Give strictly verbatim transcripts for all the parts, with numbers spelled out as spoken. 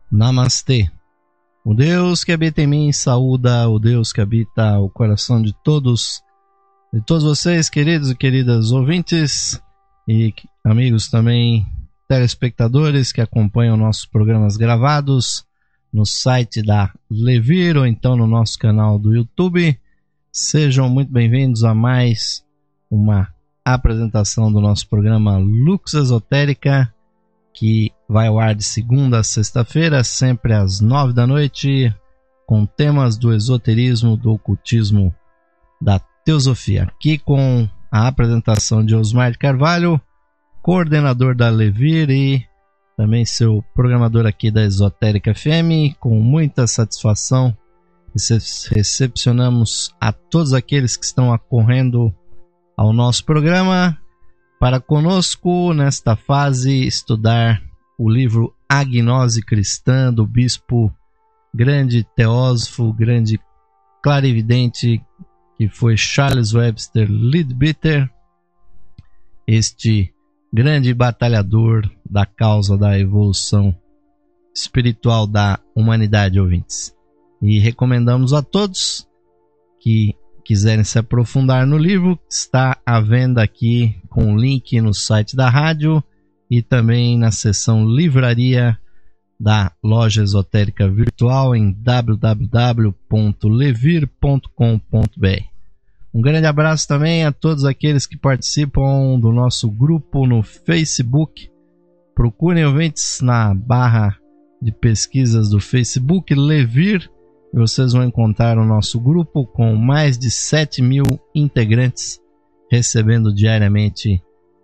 Namastê. O Deus que habita em mim saúda o Deus que habita o coração de todos, de todos vocês, queridos e queridas ouvintes e amigos também, telespectadores que acompanham nossos programas gravados no site da Levir ou então no nosso canal do YouTube. Sejam muito bem-vindos a mais uma apresentação do nosso programa Lux Esotérica, que vai ao ar de segunda a sexta-feira, sempre às nove da noite, com temas do esoterismo, do ocultismo, da teosofia. Aqui com a apresentação de Osmar de Carvalho, coordenador da Levir e também seu programador aqui da Esotérica F M. Com muita satisfação, recepcionamos a todos aqueles que estão acorrendo ao nosso programa para conosco, nesta fase, estudar o livro A Gnose Cristã, do bispo, grande teósofo, grande clarividente, que foi Charles Webster Leadbeater, este grande batalhador da causa da evolução espiritual da humanidade, ouvintes. E recomendamos a todos que quiserem se aprofundar no livro, está à venda aqui com o link no site da rádio e também na seção livraria da loja esotérica virtual em w w w ponto levir ponto com ponto b r. Um grande abraço também a todos aqueles que participam do nosso grupo no Facebook. Procurem, ouvintes, na barra de pesquisas do Facebook Levir. Vocês vão encontrar o nosso grupo com mais de sete mil integrantes, recebendo diariamente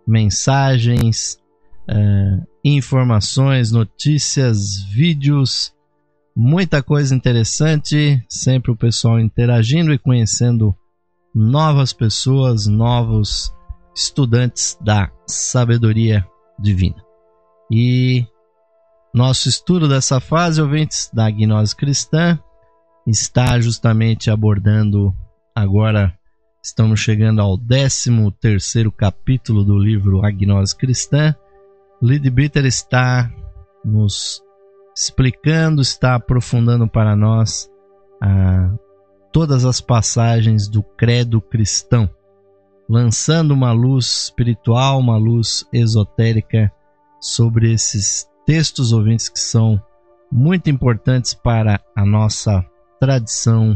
mensagens, uh, informações, notícias, vídeos, muita coisa interessante, sempre o pessoal interagindo e conhecendo novas pessoas, novos estudantes da sabedoria divina. E nosso estudo dessa fase, ouvintes, da gnose cristã, está justamente abordando, agora estamos chegando ao décimo terceiro capítulo do livro A Gnose Cristã. Leadbeater está nos explicando, está aprofundando para nós ah, todas as passagens do credo cristão, lançando uma luz espiritual, uma luz esotérica sobre esses textos, ouvintes, que são muito importantes para a nossa tradição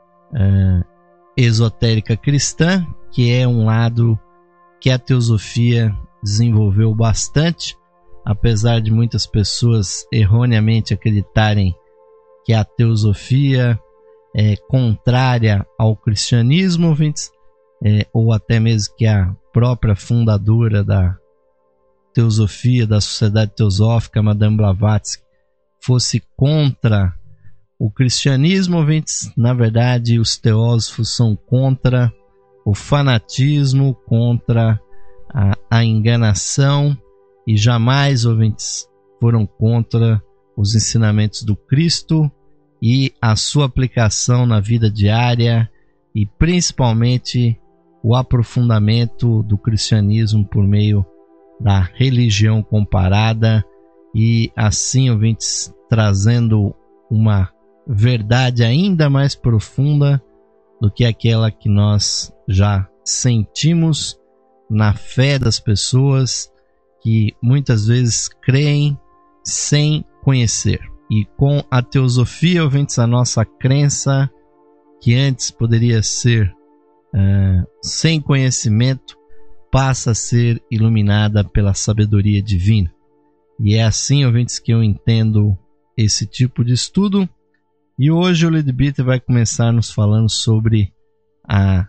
uh, esotérica cristã, que é um lado que a teosofia desenvolveu bastante, apesar de muitas pessoas erroneamente acreditarem que a teosofia é contrária ao cristianismo, ouvintes, é, ou até mesmo que a própria fundadora da teosofia, da Sociedade Teosófica, Madame Blavatsky, fosse contra o cristianismo, ouvintes. Na verdade, os teósofos são contra o fanatismo, contra a, a enganação e jamais, ouvintes, foram contra os ensinamentos do Cristo e a sua aplicação na vida diária e principalmente o aprofundamento do cristianismo por meio da religião comparada e assim, ouvintes, trazendo uma verdade ainda mais profunda do que aquela que nós já sentimos na fé das pessoas que muitas vezes creem sem conhecer. E com a teosofia, ouvintes, a nossa crença, que antes poderia ser uh, sem conhecimento, passa a ser iluminada pela sabedoria divina. E é assim, ouvintes, que eu entendo esse tipo de estudo. E hoje o Leadbeater vai começar nos falando sobre a,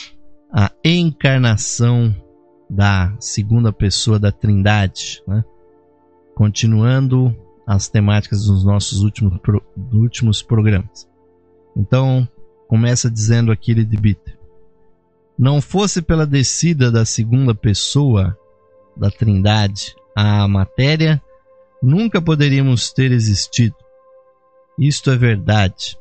a encarnação da segunda pessoa da Trindade, né? Continuando as temáticas dos nossos últimos, pro, últimos programas. Então, começa dizendo aqui Leadbeater: não fosse pela descida da segunda pessoa da Trindade à matéria, nunca poderíamos ter existido. Isto é verdade,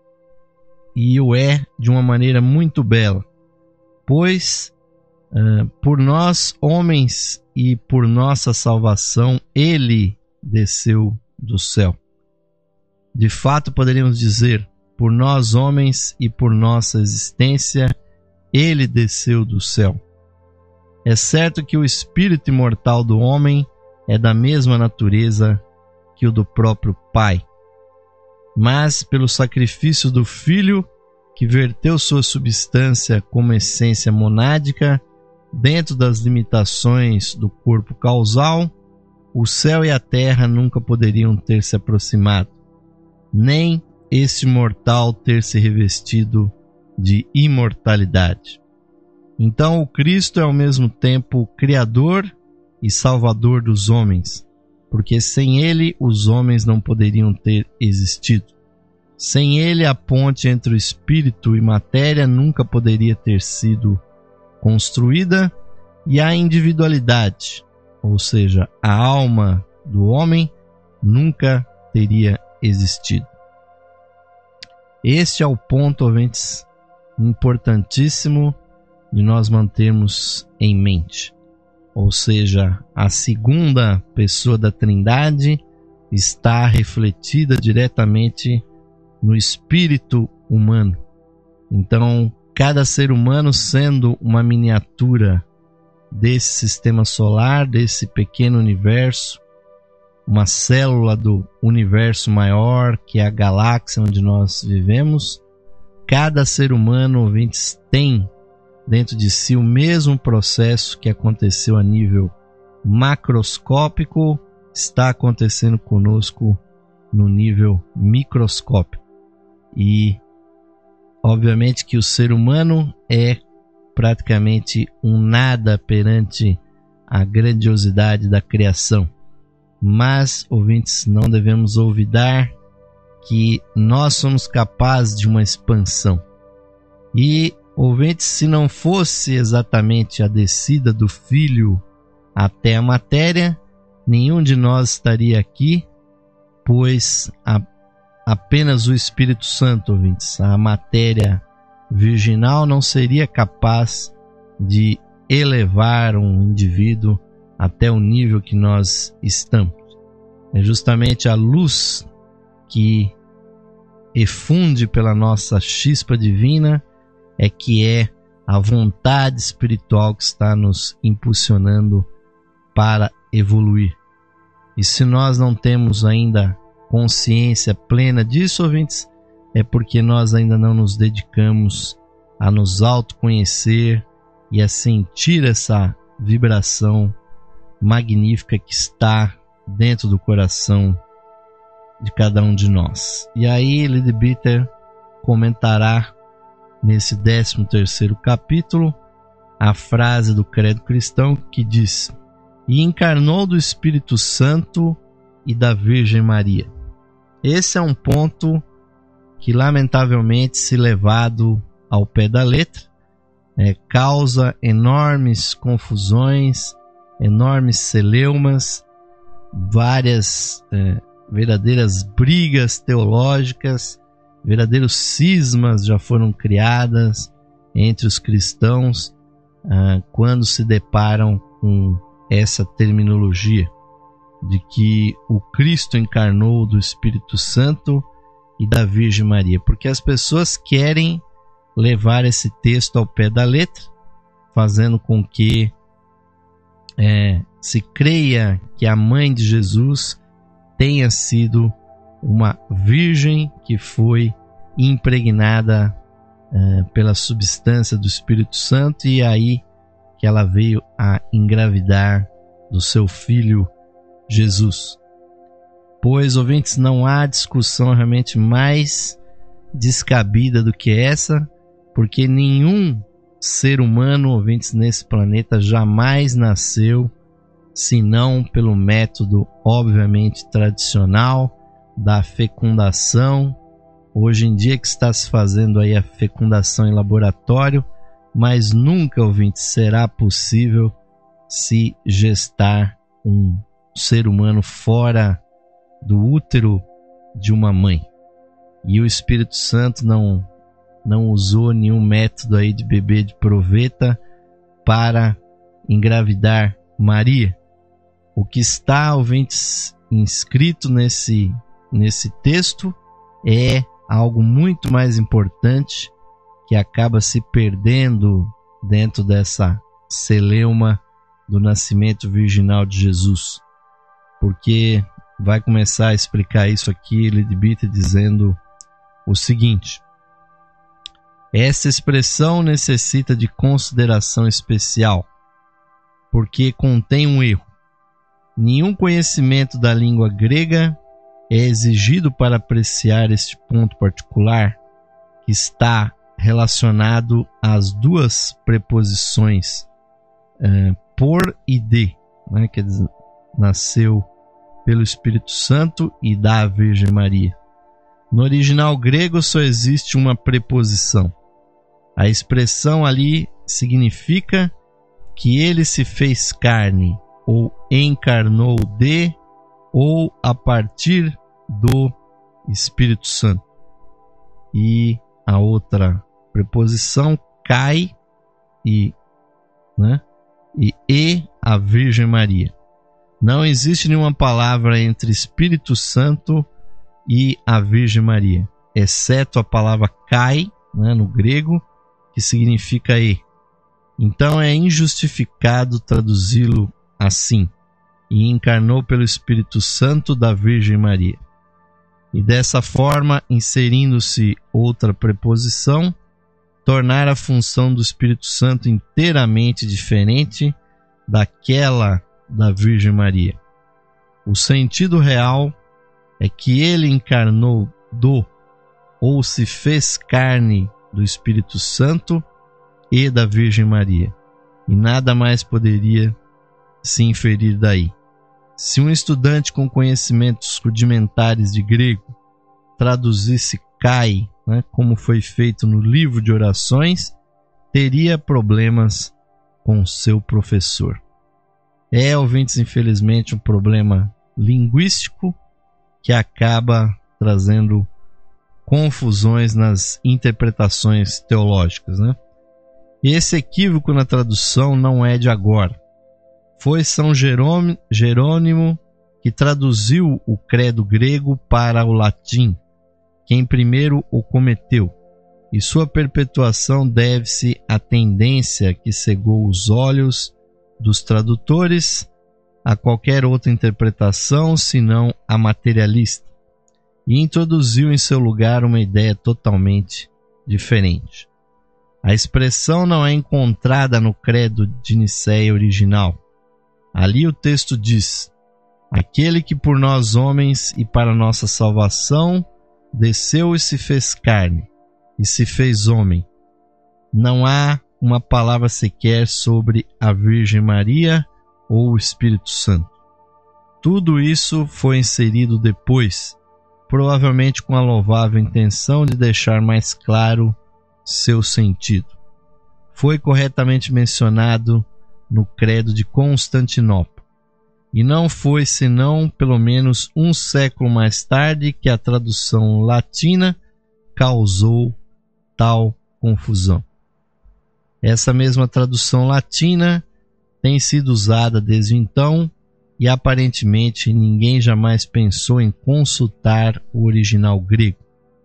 e o é de uma maneira muito bela, pois uh, por nós homens e por nossa salvação Ele desceu do céu. De fato, poderíamos dizer, por nós homens e por nossa existência, ele desceu do céu. É certo que o espírito imortal do homem é da mesma natureza que o do próprio Pai. Mas, pelo sacrifício do Filho, que verteu sua substância como essência monádica, dentro das limitações do corpo causal, o céu e a terra nunca poderiam ter se aproximado, nem este mortal ter se revestido de imortalidade. Então o Cristo é ao mesmo tempo Criador e Salvador dos homens, porque sem ele os homens não poderiam ter existido. Sem ele a ponte entre o espírito e matéria nunca poderia ter sido construída, e a individualidade, ou seja, a alma do homem, nunca teria existido. Este é o ponto, ouvintes, importantíssimo de nós mantermos em mente. Ou seja, a segunda pessoa da Trindade está refletida diretamente no espírito humano. Então, cada ser humano sendo uma miniatura desse sistema solar, desse pequeno universo, uma célula do universo maior, que é a galáxia onde nós vivemos, cada ser humano, ouvintes, tem dentro de si o mesmo processo que aconteceu a nível macroscópico, está acontecendo conosco no nível microscópico. E, obviamente, que o ser humano é praticamente um nada perante a grandiosidade da criação. Mas, ouvintes, não devemos olvidar que nós somos capazes de uma expansão. E, ouvintes, se não fosse exatamente a descida do Filho até a matéria, nenhum de nós estaria aqui, pois a, apenas o Espírito Santo, ouvintes, a matéria virginal, não seria capaz de elevar um indivíduo até o nível que nós estamos. É justamente a luz que efunde pela nossa chispa divina é que é a vontade espiritual que está nos impulsionando para evoluir. E se nós não temos ainda consciência plena disso, ouvintes, é porque nós ainda não nos dedicamos a nos autoconhecer e a sentir essa vibração magnífica que está dentro do coração de cada um de nós. E aí Leadbeater comentará nesse décimo terceiro capítulo a frase do credo cristão que diz: e encarnou do Espírito Santo e da Virgem Maria. Esse é um ponto que lamentavelmente, se levado ao pé da letra, é, causa enormes confusões, enormes celeumas, várias é, verdadeiras brigas teológicas, verdadeiros cismas já foram criadas entre os cristãos ah, quando se deparam com essa terminologia de que o Cristo encarnou do Espírito Santo e da Virgem Maria, porque as pessoas querem levar esse texto ao pé da letra, fazendo com que é, se creia que a mãe de Jesus tenha sido uma virgem que foi impregnada é, pela substância do Espírito Santo, e aí que ela veio a engravidar do seu filho Jesus. Pois, ouvintes, não há discussão realmente mais descabida do que essa, porque nenhum ser humano, ouvintes, nesse planeta jamais nasceu senão pelo método, obviamente, tradicional da fecundação. Hoje em dia que está se fazendo aí a fecundação em laboratório, mas nunca, ouvintes, será possível se gestar um ser humano fora do útero de uma mãe. E o Espírito Santo não, não usou nenhum método aí de bebê de proveta para engravidar Maria. O que está, ouvintes, inscrito nesse, nesse texto é algo muito mais importante que acaba se perdendo dentro dessa celeuma do nascimento virginal de Jesus. Porque vai começar a explicar isso aqui, Leadbeater, dizendo o seguinte: essa expressão necessita de consideração especial, porque contém um erro. Nenhum conhecimento da língua grega é exigido para apreciar este ponto particular que está relacionado às duas preposições uh, por e de, né, que nasceu pelo Espírito Santo e da Virgem Maria. No original grego só existe uma preposição. A expressão ali significa que ele se fez carne, ou encarnou de, ou a partir do Espírito Santo. E a outra preposição, cai, e, né, e, e a Virgem Maria. Não existe nenhuma palavra entre Espírito Santo e a Virgem Maria, exceto a palavra kai, né, no grego, que significa e. Então é injustificado traduzi-lo assim: e encarnou pelo Espírito Santo da Virgem Maria. E dessa forma, inserindo-se outra preposição, tornar a função do Espírito Santo inteiramente diferente daquela da Virgem Maria. O sentido real é que ele encarnou do, ou se fez carne do Espírito Santo e da Virgem Maria, e nada mais poderia se inferir daí. Se um estudante com conhecimentos rudimentares de grego traduzisse kai, né, como foi feito no livro de orações, teria problemas com seu professor. É, ouvintes, infelizmente, um problema linguístico que acaba trazendo confusões nas interpretações teológicas, né? Esse equívoco na tradução não é de agora. Foi São Jerônimo que traduziu o credo grego para o latim, quem primeiro o cometeu, e sua perpetuação deve-se à tendência que cegou os olhos dos tradutores a qualquer outra interpretação senão a materialista, e introduziu em seu lugar uma ideia totalmente diferente. A expressão não é encontrada no credo de Nicéia original. Ali o texto diz: aquele que por nós homens e para nossa salvação desceu e se fez carne, e se fez homem. Não há uma palavra sequer sobre a Virgem Maria ou o Espírito Santo. Tudo isso foi inserido depois, provavelmente com a louvável intenção de deixar mais claro seu sentido. Foi corretamente mencionado no credo de Constantinopla, e não foi senão pelo menos um século mais tarde que a tradução latina causou tal confusão. Essa mesma tradução latina tem sido usada desde então, e aparentemente ninguém jamais pensou em consultar o original grego.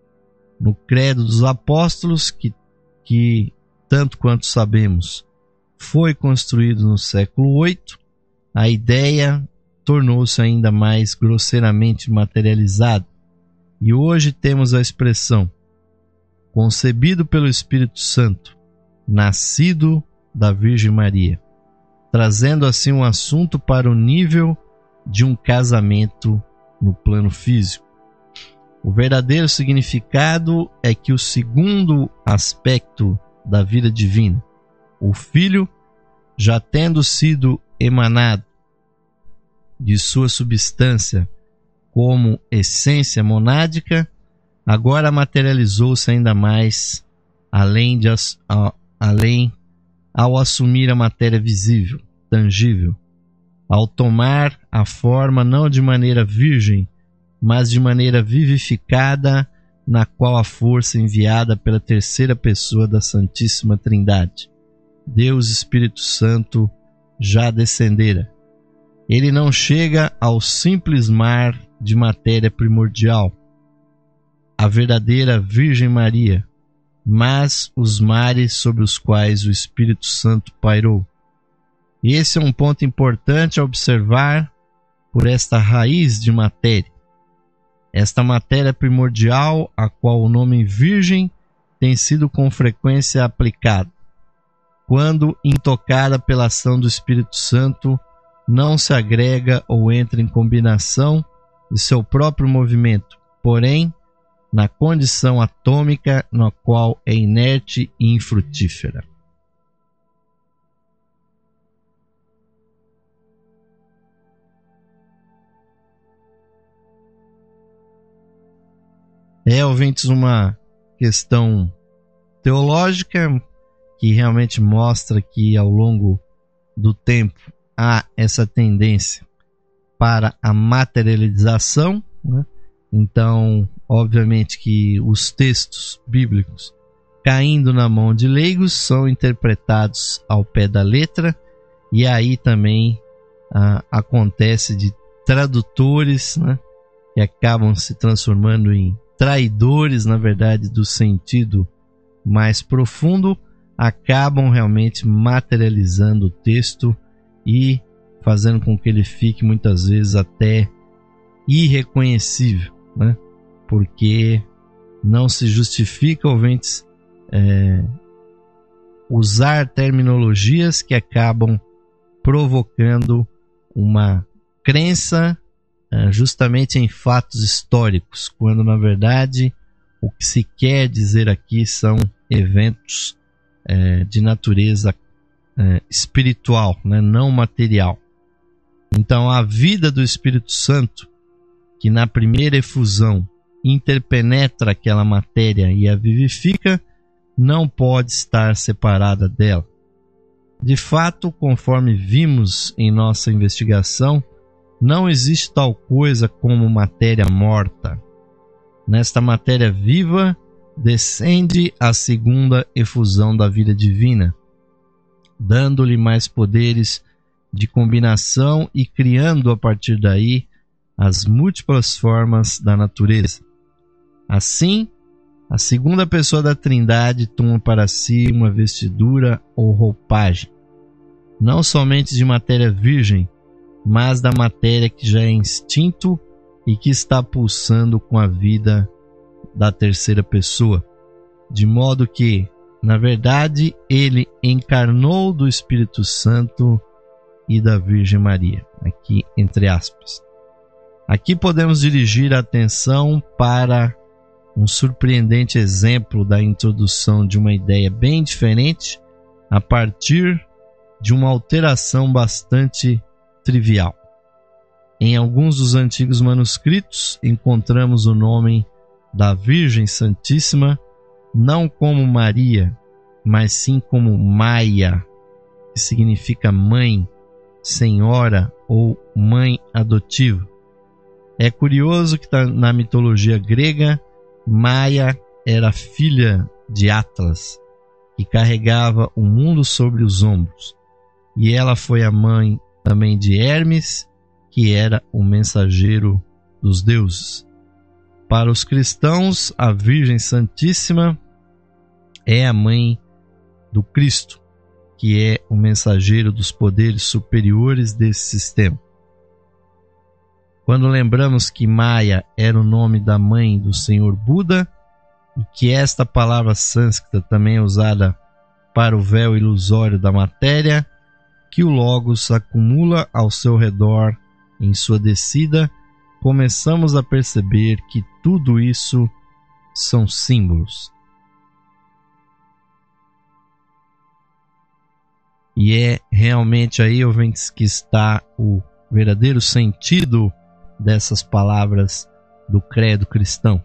No credo dos apóstolos, que, que tanto quanto sabemos, foi construído no século oito, a ideia tornou-se ainda mais grosseiramente materializada, e hoje temos a expressão concebido pelo Espírito Santo, nascido da Virgem Maria, trazendo assim um assunto para o nível de um casamento no plano físico. O verdadeiro significado é que o segundo aspecto da vida divina, o Filho, já tendo sido emanado de sua substância como essência monádica, agora materializou-se ainda mais, além, de, a, além ao assumir a matéria visível, tangível, ao tomar a forma não de maneira virgem, mas de maneira vivificada, na qual a força enviada pela terceira pessoa da Santíssima Trindade, Deus Espírito Santo, já descendera. Ele não chega ao simples mar de matéria primordial, a verdadeira Virgem Maria, mas os mares sobre os quais o Espírito Santo pairou. E esse é um ponto importante a observar por esta raiz de matéria. Esta matéria primordial, a qual o nome Virgem tem sido com frequência aplicado. Quando intocada pela ação do Espírito Santo, não se agrega ou entra em combinação de seu próprio movimento, porém, na condição atômica na qual é inerte e infrutífera. É, ouvintes, uma questão teológica que realmente mostra que ao longo do tempo há essa tendência para a materialização, né? Então, obviamente que os textos bíblicos caindo na mão de leigos são interpretados ao pé da letra, e aí também ah, acontece de tradutores, né, que acabam se transformando em traidores, na verdade, do sentido mais profundo, acabam realmente materializando o texto e fazendo com que ele fique muitas vezes até irreconhecível, né? Porque não se justifica, ouvintes, é, usar terminologias que acabam provocando uma crença é, justamente em fatos históricos, quando na verdade o que se quer dizer aqui são eventos é, de natureza é, espiritual, né? Não material. Então a vida do Espírito Santo, que na primeira efusão interpenetra aquela matéria e a vivifica, não pode estar separada dela. De fato, conforme vimos em nossa investigação, não existe tal coisa como matéria morta. Nesta matéria viva, descende a segunda efusão da vida divina, dando-lhe mais poderes de combinação e criando a partir daí as múltiplas formas da natureza. Assim, a segunda pessoa da Trindade toma para si uma vestidura ou roupagem, não somente de matéria virgem, mas da matéria que já é instinto e que está pulsando com a vida da terceira pessoa, de modo que, na verdade, ele encarnou do Espírito Santo e da Virgem Maria, aqui entre aspas. Aqui podemos dirigir a atenção para um surpreendente exemplo da introdução de uma ideia bem diferente a partir de uma alteração bastante trivial. Em alguns dos antigos manuscritos encontramos o nome da Virgem Santíssima não como Maria, mas sim como Maia, que significa mãe, senhora ou mãe adotiva. É curioso que na mitologia grega, Maia era filha de Atlas, que carregava o mundo sobre os ombros, e ela foi a mãe também de Hermes, que era o mensageiro dos deuses. Para os cristãos, a Virgem Santíssima é a mãe do Cristo, que é o mensageiro dos poderes superiores desse sistema. Quando lembramos que Maia era o nome da mãe do Senhor Buda e que esta palavra sânscrita também é usada para o véu ilusório da matéria, que o Logos acumula ao seu redor em sua descida, começamos a perceber que tudo isso são símbolos. E é realmente aí, ouvintes, que está o verdadeiro sentido dessas palavras do credo cristão.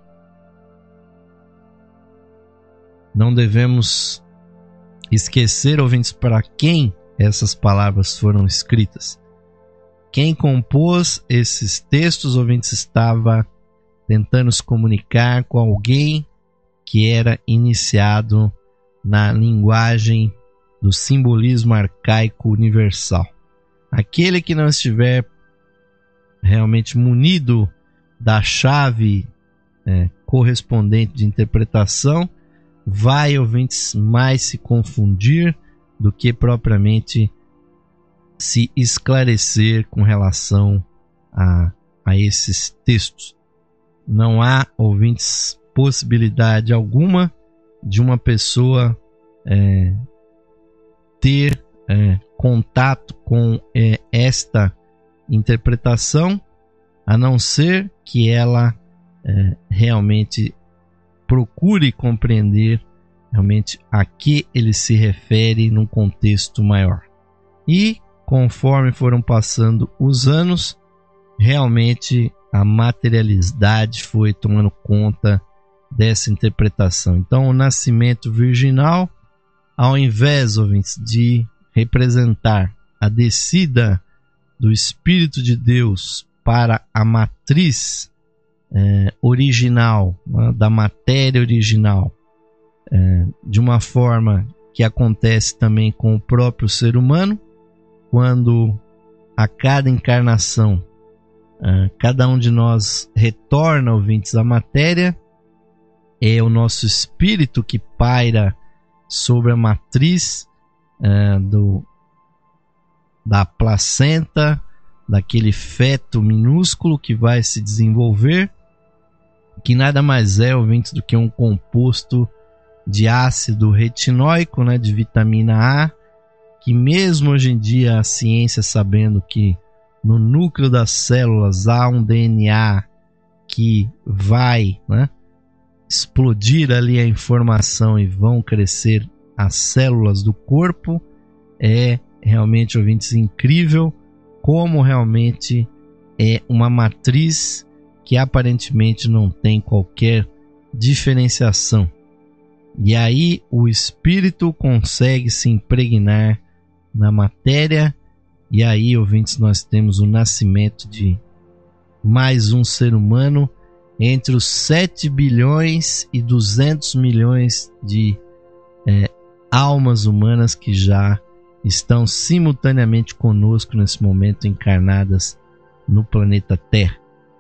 Não devemos esquecer, ouvintes, para quem essas palavras foram escritas. Quem compôs esses textos, ouvintes, estava tentando se comunicar com alguém que era iniciado na linguagem do simbolismo arcaico universal. Aquele que não estiver realmente munido da chave é, correspondente de interpretação, vai, ouvintes, mais se confundir do que propriamente se esclarecer com relação a, a esses textos. Não há, ouvintes, possibilidade alguma de uma pessoa é, ter é, contato com é, esta interpretação, a não ser que ela é, realmente procure compreender realmente a que ele se refere num contexto maior. E conforme foram passando os anos, realmente a materialidade foi tomando conta dessa interpretação. Então, o nascimento virginal, ao invés, ouvintes, de representar a descida do Espírito de Deus para a matriz é, original, né, da matéria original, é, de uma forma que acontece também com o próprio ser humano, quando a cada encarnação, é, cada um de nós retorna, ouvintes, à matéria, é o nosso espírito que paira sobre a matriz é, do, da placenta, daquele feto minúsculo que vai se desenvolver, que nada mais é, ouvintes, do que um composto de ácido retinóico, né, de vitamina A, que mesmo hoje em dia a ciência, sabendo que no núcleo das células há um D N A que vai, né, explodir ali a informação e vão crescer as células do corpo, é realmente, ouvintes, incrível como realmente é uma matriz que aparentemente não tem qualquer diferenciação. E aí o espírito consegue se impregnar na matéria, e aí, ouvintes, nós temos o nascimento de mais um ser humano entre os sete bilhões e duzentos milhões de é, almas humanas que já estão simultaneamente conosco nesse momento, encarnadas no planeta Terra.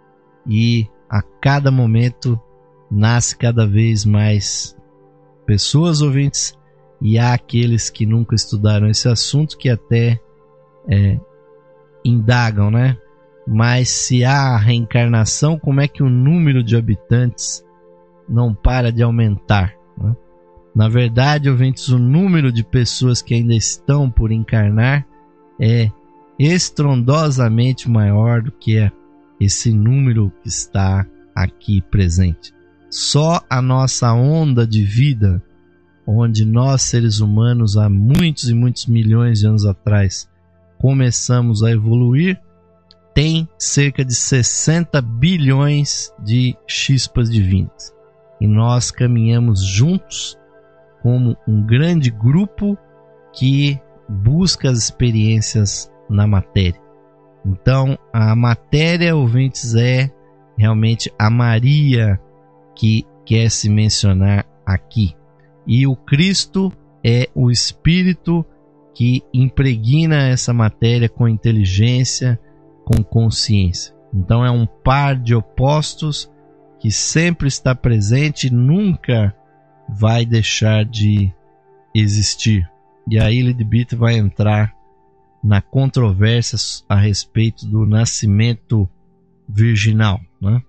E a cada momento nasce cada vez mais pessoas, ouvintes, e há aqueles que nunca estudaram esse assunto que até é, indagam, né? Mas se há reencarnação, como é que o número de habitantes não para de aumentar, né? Na verdade, ouvintes, o número de pessoas que ainda estão por encarnar é estrondosamente maior do que esse número que está aqui presente. Só a nossa onda de vida, onde nós, seres humanos, há muitos e muitos milhões de anos atrás, começamos a evoluir, tem cerca de sessenta bilhões de chispas divinas. E nós caminhamos juntos como um grande grupo que busca as experiências na matéria. Então, a matéria, ouvintes, é realmente a Maria que quer se mencionar aqui. E o Cristo é o Espírito que impregna essa matéria com inteligência, com consciência. Então é um par de opostos que sempre está presente e nunca vai deixar de existir. E aí Leadbeater vai entrar na controvérsia a respeito do nascimento virginal, né?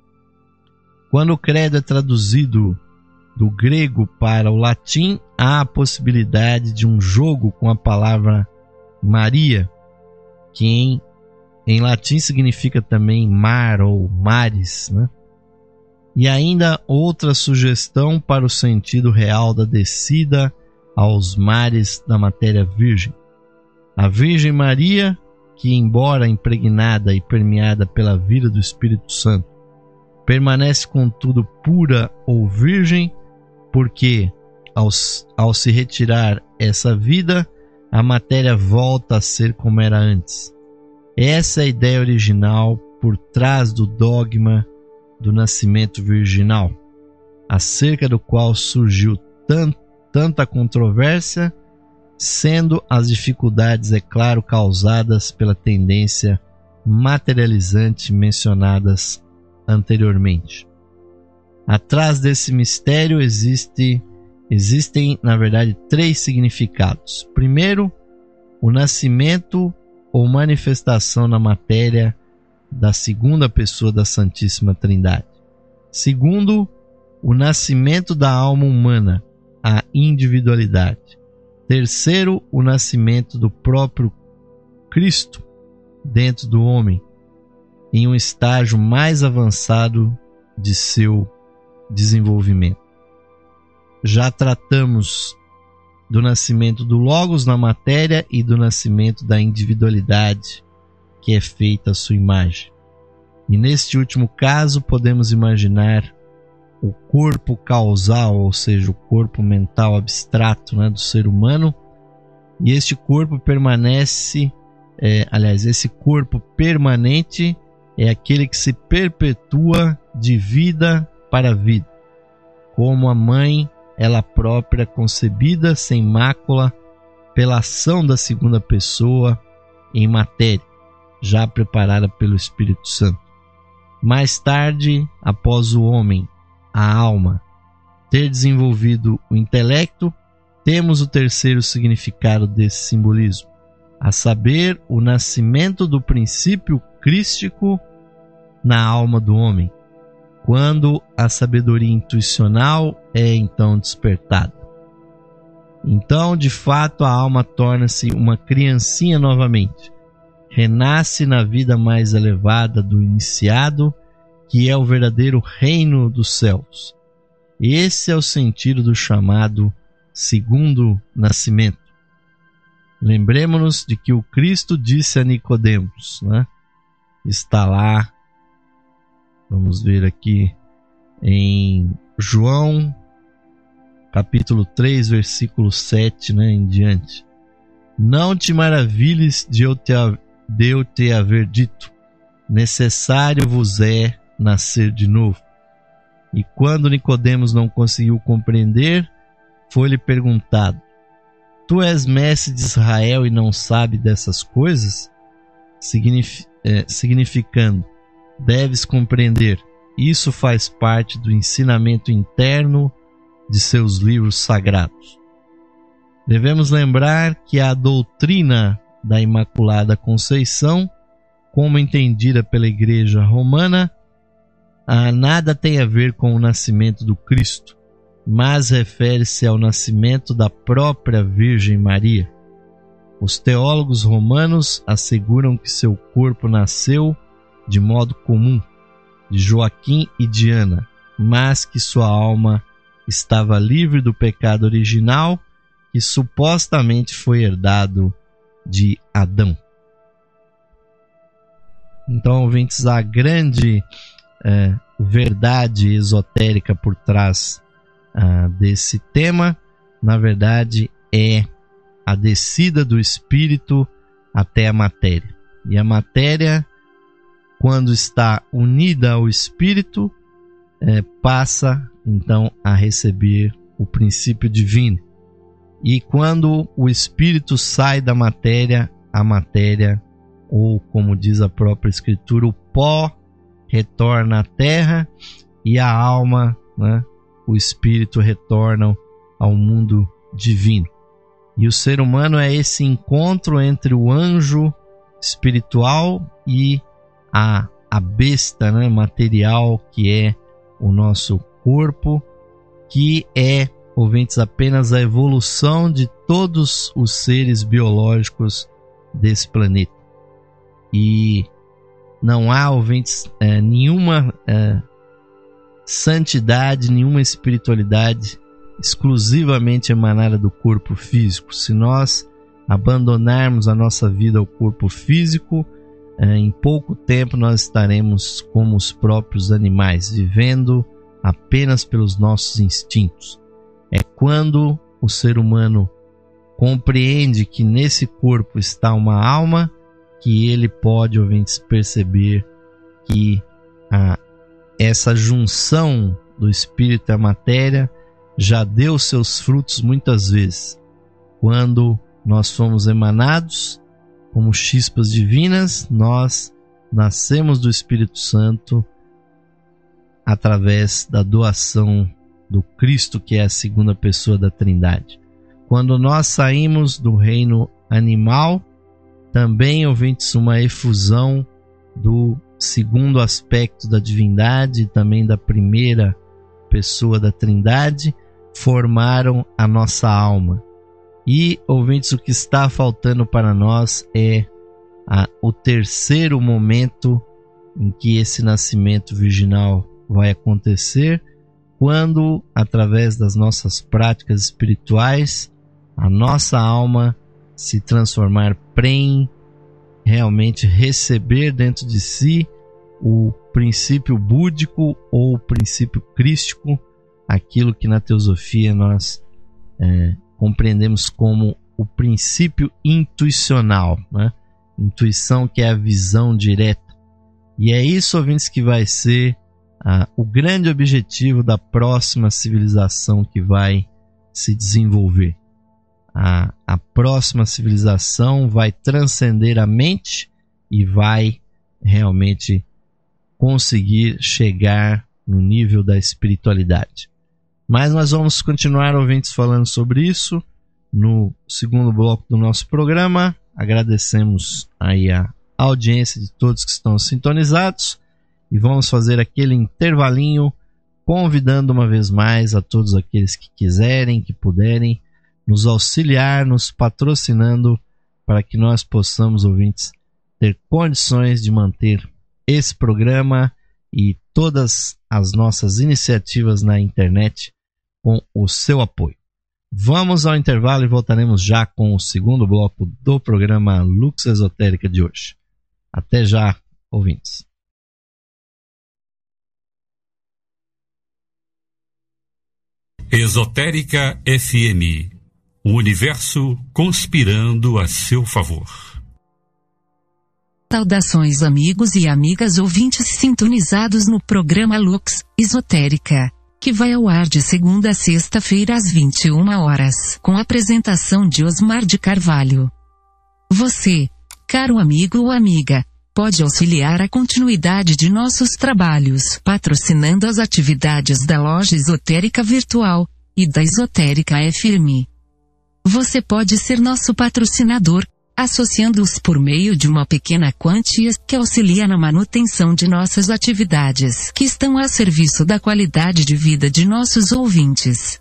Quando o credo é traduzido do grego para o latim, há a possibilidade de um jogo com a palavra Maria, que em, em latim significa também mar ou mares, né? E ainda outra sugestão para o sentido real da descida aos mares da matéria virgem. A Virgem Maria, que embora impregnada e permeada pela vida do Espírito Santo, permanece contudo pura ou virgem, porque ao, ao se retirar essa vida, a matéria volta a ser como era antes. Essa é a ideia original por trás do dogma do nascimento virginal, acerca do qual surgiu tant, tanta controvérsia, sendo as dificuldades, é claro, causadas pela tendência materializante mencionadas anteriormente. Atrás desse mistério existe, existem, na verdade, três significados. Primeiro, o nascimento ou manifestação na matéria da segunda pessoa da Santíssima Trindade. Segundo, o nascimento da alma humana, a individualidade. Terceiro, o nascimento do próprio Cristo dentro do homem, em um estágio mais avançado de seu desenvolvimento. Já tratamos do nascimento do Logos na matéria e do nascimento da individualidade, que é feita à sua imagem. E neste último caso, podemos imaginar o corpo causal, ou seja, o corpo mental abstrato, né, do ser humano, e este corpo permanece, é, aliás, esse corpo permanente é aquele que se perpetua de vida para vida, como a mãe, ela própria concebida sem mácula pela ação da segunda pessoa em matéria, já preparada pelo Espírito Santo. Mais tarde, após o homem, a alma, ter desenvolvido o intelecto, temos o terceiro significado desse simbolismo, a saber, o nascimento do princípio crístico na alma do homem, quando a sabedoria intuicional é então despertada. Então, de fato, a alma torna-se uma criancinha novamente, renasce na vida mais elevada do iniciado, que é o verdadeiro reino dos céus. Esse é o sentido do chamado segundo nascimento. Lembremos-nos de que o Cristo disse a Nicodemos, né? Está lá, vamos ver aqui em João, capítulo três, versículo sete, né, em diante. Não te maravilhes de eu te, de eu te haver dito, necessário vos é nascer de novo. E quando Nicodemos não conseguiu compreender, foi-lhe perguntado: tu és mestre de Israel e não sabe dessas coisas? Signif- é, significando, deves compreender, isso faz parte do ensinamento interno de seus livros sagrados. Devemos lembrar que a doutrina da Imaculada Conceição, como entendida pela Igreja Romana, ah, nada tem a ver com o nascimento do Cristo, mas refere-se ao nascimento da própria Virgem Maria. Os teólogos romanos asseguram que seu corpo nasceu de modo comum, de Joaquim e de Ana, mas que sua alma estava livre do pecado original que supostamente foi herdado de Adão. Então, ouvintes, a grande é, verdade esotérica por trás ah, desse tema, na verdade, é a descida do espírito até a matéria. E a matéria, quando está unida ao espírito, é, passa então a receber o princípio divino. E quando o espírito sai da matéria, a matéria, ou como diz a própria Escritura, o pó retorna à terra e a alma, né, o espírito retornam ao mundo divino. E o ser humano é esse encontro entre o anjo espiritual e a, a besta, né, material, que é o nosso corpo, que é, ouvintes, apenas a evolução de todos os seres biológicos desse planeta. E não há, ouvintes, é, nenhuma é, santidade, nenhuma espiritualidade exclusivamente emanada do corpo físico. Se nós abandonarmos a nossa vida ao corpo físico, é, em pouco tempo nós estaremos como os próprios animais, vivendo apenas pelos nossos instintos. É quando o ser humano compreende que nesse corpo está uma alma, que ele pode, ouvintes, perceber que a, essa junção do espírito e a matéria já deu seus frutos muitas vezes. Quando nós fomos emanados como chispas divinas, nós nascemos do Espírito Santo através da doação do Cristo, que é a segunda pessoa da Trindade. Quando nós saímos do reino animal, também, ouvintes, uma efusão do segundo aspecto da divindade e também da primeira pessoa da Trindade formaram a nossa alma. E, ouvintes, o que está faltando para nós é a, o terceiro momento em que esse nascimento virginal vai acontecer, quando, através das nossas práticas espirituais, a nossa alma se transformar prem, realmente receber dentro de si o princípio búdico ou o princípio crístico, aquilo que na teosofia nós é, compreendemos como o princípio intuicional, né? Intuição, que é a visão direta. E é isso, ouvintes, que vai ser ah, o grande objetivo da próxima civilização que vai se desenvolver. A, a próxima civilização vai transcender a mente e vai realmente conseguir chegar no nível da espiritualidade. Mas nós vamos continuar, ouvintes, falando sobre isso no segundo bloco do nosso programa. Agradecemos aí a audiência de todos que estão sintonizados e vamos fazer aquele intervalinho, convidando uma vez mais a todos aqueles que quiserem, que puderem, nos auxiliar, nos patrocinando, para que nós possamos, ouvintes, ter condições de manter esse programa e todas as nossas iniciativas na internet com o seu apoio. Vamos ao intervalo e voltaremos já com o segundo bloco do programa Lux Esotérica de hoje. Até já, ouvintes. Esotérica F M. O universo conspirando a seu favor. Saudações, amigos e amigas ouvintes sintonizados no programa Lux Esotérica, que vai ao ar de segunda a sexta-feira às vinte e uma horas, com a apresentação de Osmar de Carvalho. Você, caro amigo ou amiga, pode auxiliar a continuidade de nossos trabalhos, patrocinando as atividades da Loja Esotérica Virtual e da Esotérica F M. Você pode ser nosso patrocinador, associando-os por meio de uma pequena quantia que auxilia na manutenção de nossas atividades, que estão a serviço da qualidade de vida de nossos ouvintes.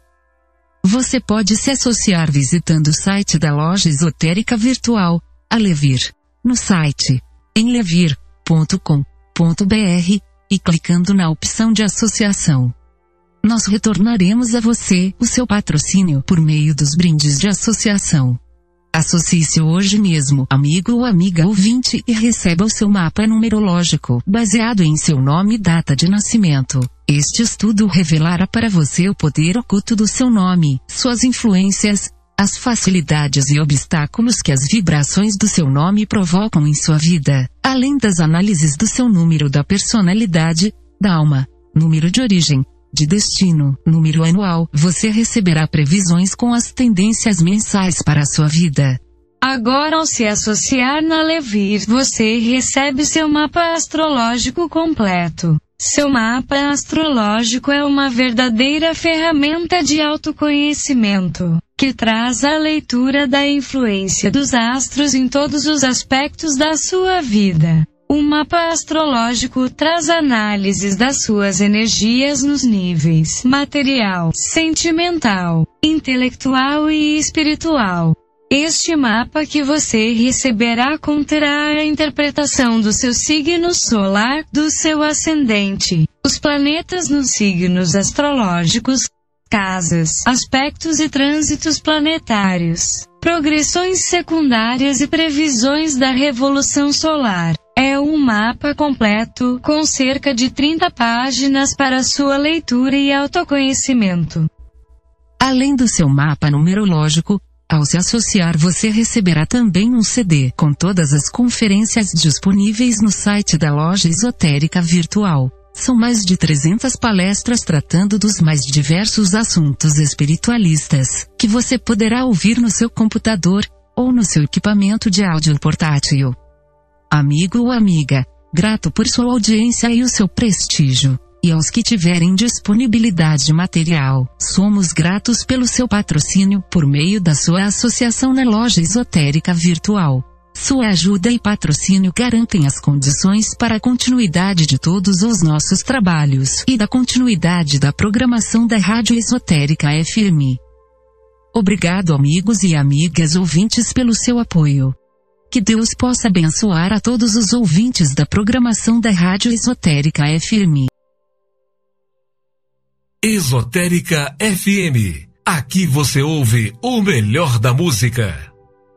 Você pode se associar visitando o site da Loja Esotérica Virtual, a Levir, no site em levir ponto com ponto br e clicando na opção de associação. Nós retornaremos a você o seu patrocínio por meio dos brindes de associação. Associe-se hoje mesmo, amigo ou amiga ouvinte, e receba o seu mapa numerológico, baseado em seu nome e data de nascimento. Este estudo revelará para você o poder oculto do seu nome, suas influências, as facilidades e obstáculos que as vibrações do seu nome provocam em sua vida, além das análises do seu número da personalidade, da alma, número de origem, de destino, número anual. Você receberá previsões com as tendências mensais para a sua vida. Agora, ao se associar na Levir, você recebe seu mapa astrológico completo. Seu mapa astrológico é uma verdadeira ferramenta de autoconhecimento, que traz a leitura da influência dos astros em todos os aspectos da sua vida. O mapa astrológico traz análises das suas energias nos níveis material, sentimental, intelectual e espiritual. Este mapa que você receberá conterá a interpretação do seu signo solar, do seu ascendente, os planetas nos signos astrológicos, casas, aspectos e trânsitos planetários, progressões secundárias e previsões da revolução solar. É um mapa completo, com cerca de trinta páginas para sua leitura e autoconhecimento. Além do seu mapa numerológico, ao se associar você receberá também um C D com todas as conferências disponíveis no site da Loja Esotérica Virtual. São mais de trezentas palestras tratando dos mais diversos assuntos espiritualistas, que você poderá ouvir no seu computador, ou no seu equipamento de áudio portátil. Amigo ou amiga, grato por sua audiência e o seu prestígio. e aos que tiverem disponibilidade material. Somos gratos pelo seu patrocínio por meio da sua associação na loja esotérica virtual. Sua ajuda e patrocínio garantem as condições para a continuidade de todos os nossos trabalhos e da continuidade da programação da Rádio Esotérica F M. Obrigado, amigos e amigas ouvintes, pelo seu apoio. Que Deus possa abençoar a todos os ouvintes da programação da Rádio Esotérica F M. Esotérica F M. Aqui você ouve o melhor da música.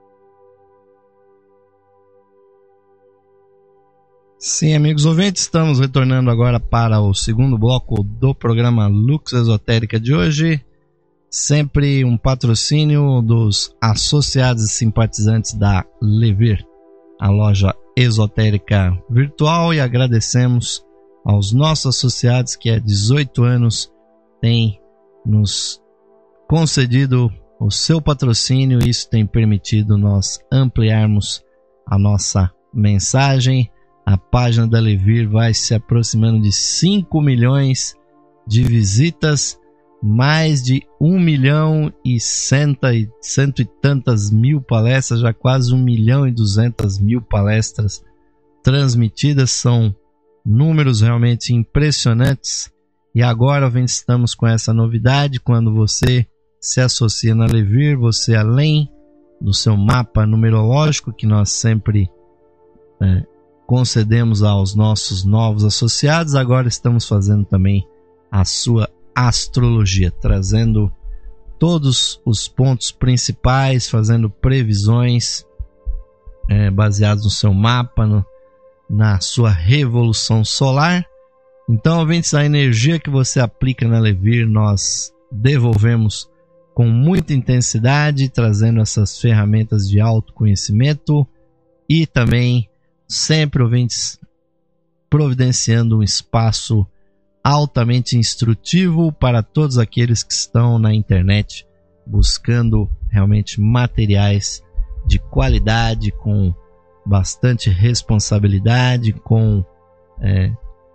Sim, amigos ouvintes, estamos retornando agora para o segundo bloco do programa Lux Esotérica de hoje. Sempre um patrocínio dos associados e simpatizantes da Levir, a loja esotérica virtual, e agradecemos aos nossos associados que há dezoito anos têm nos concedido o seu patrocínio. Isso tem permitido nós ampliarmos a nossa mensagem. A página da Levir vai se aproximando de cinco milhões de visitas, mais de um milhão e cento e, cento e tantas mil palestras, já quase um milhão e duzentas mil palestras transmitidas. São números realmente impressionantes. E agora estamos com essa novidade: quando você se associa na Levir, você, além do seu mapa numerológico, que nós sempre é, concedemos aos nossos novos associados, agora estamos fazendo também a sua astrologia, trazendo todos os pontos principais, fazendo previsões é, baseadas no seu mapa, no, na sua revolução solar. Então, ouvintes, a energia que você aplica na Levir, nós devolvemos com muita intensidade, trazendo essas ferramentas de autoconhecimento e também sempre, ouvintes, providenciando um espaço altamente instrutivo para todos aqueles que estão na internet buscando realmente materiais de qualidade, com bastante responsabilidade, com é,